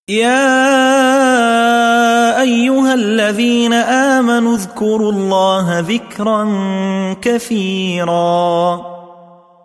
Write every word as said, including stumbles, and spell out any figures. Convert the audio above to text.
يا أيها الذين آمنوا اذكروا الله ذكرا كثيرا